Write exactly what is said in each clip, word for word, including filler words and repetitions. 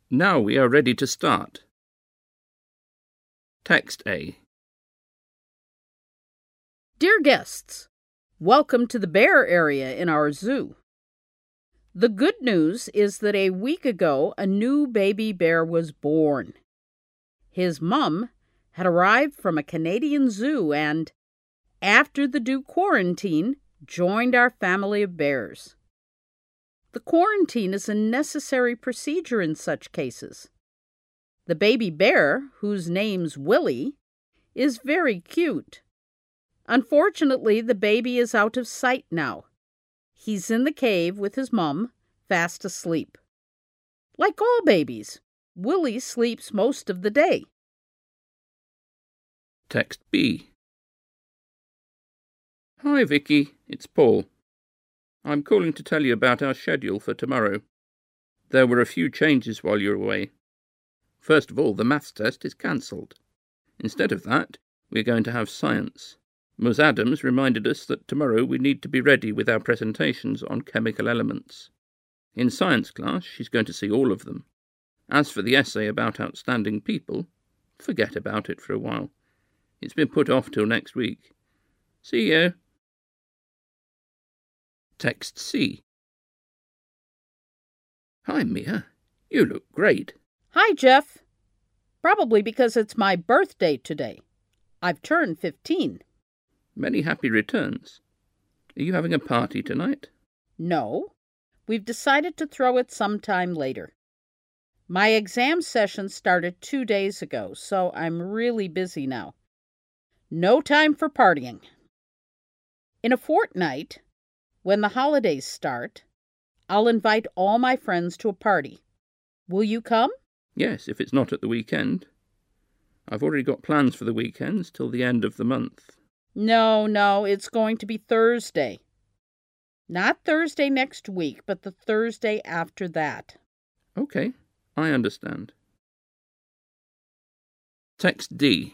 Now we are ready to start. Text A. Dear guests, welcome to the bear area in our zoo. The good news is that a week ago a new baby bear was born. His mum had arrived from a Canadian zoo and, after the due quarantine, joined our family of bears. The quarantine is a necessary procedure in such cases. The baby bear, whose name's Willie, is very cute. Unfortunately, the baby is out of sight now. He's in the cave with his mum, fast asleep. Like all babies, Willie sleeps most of the day. Text B. Hi, Vicky. It's Paul. I'm calling to tell you about our schedule for tomorrow. There were a few changes while you were away. First of all, the maths test is cancelled. Instead of that, we're going to have science. Ms Adams reminded us that tomorrow we need to be ready with our presentations on chemical elements. In science class, she's going to see all of them. As for the essay about outstanding people, forget about it for a while. It's been put off till next week. See you. Text C. Hi, Mia. You look great. Hi, Jeff. Probably because it's my birthday today. I've turned fifteen. Many happy returns. Are you having a party tonight? No. We've decided to throw it sometime later. My exam session started two days ago, so I'm really busy now. No time for partying. In a fortnight, when the holidays start, I'll invite all my friends to a party. Will you come? Yes, if it's not at the weekend. I've already got plans for the weekends till the end of the month. No, no, it's going to be Thursday. Not Thursday next week, but the Thursday after that. Okay, I understand. Text D.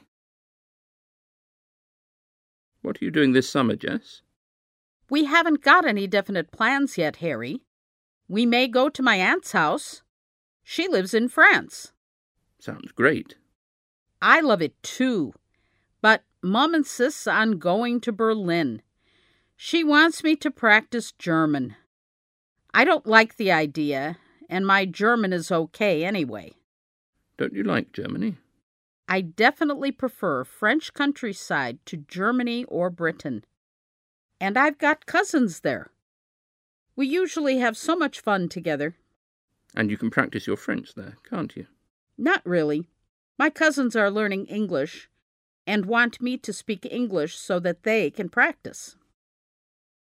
What are you doing this summer, Jess? We haven't got any definite plans yet, Harry. We may go to my aunt's house. She lives in France. Sounds great. I love it too. But Mum insists on going to Berlin. She wants me to practice German. I don't like the idea, and my German is okay anyway. Don't you like Germany? I definitely prefer French countryside to Germany or Britain. And I've got cousins there. We usually have so much fun together. And you can practice your French there, can't you? Not really. My cousins are learning English and want me to speak English so that they can practice.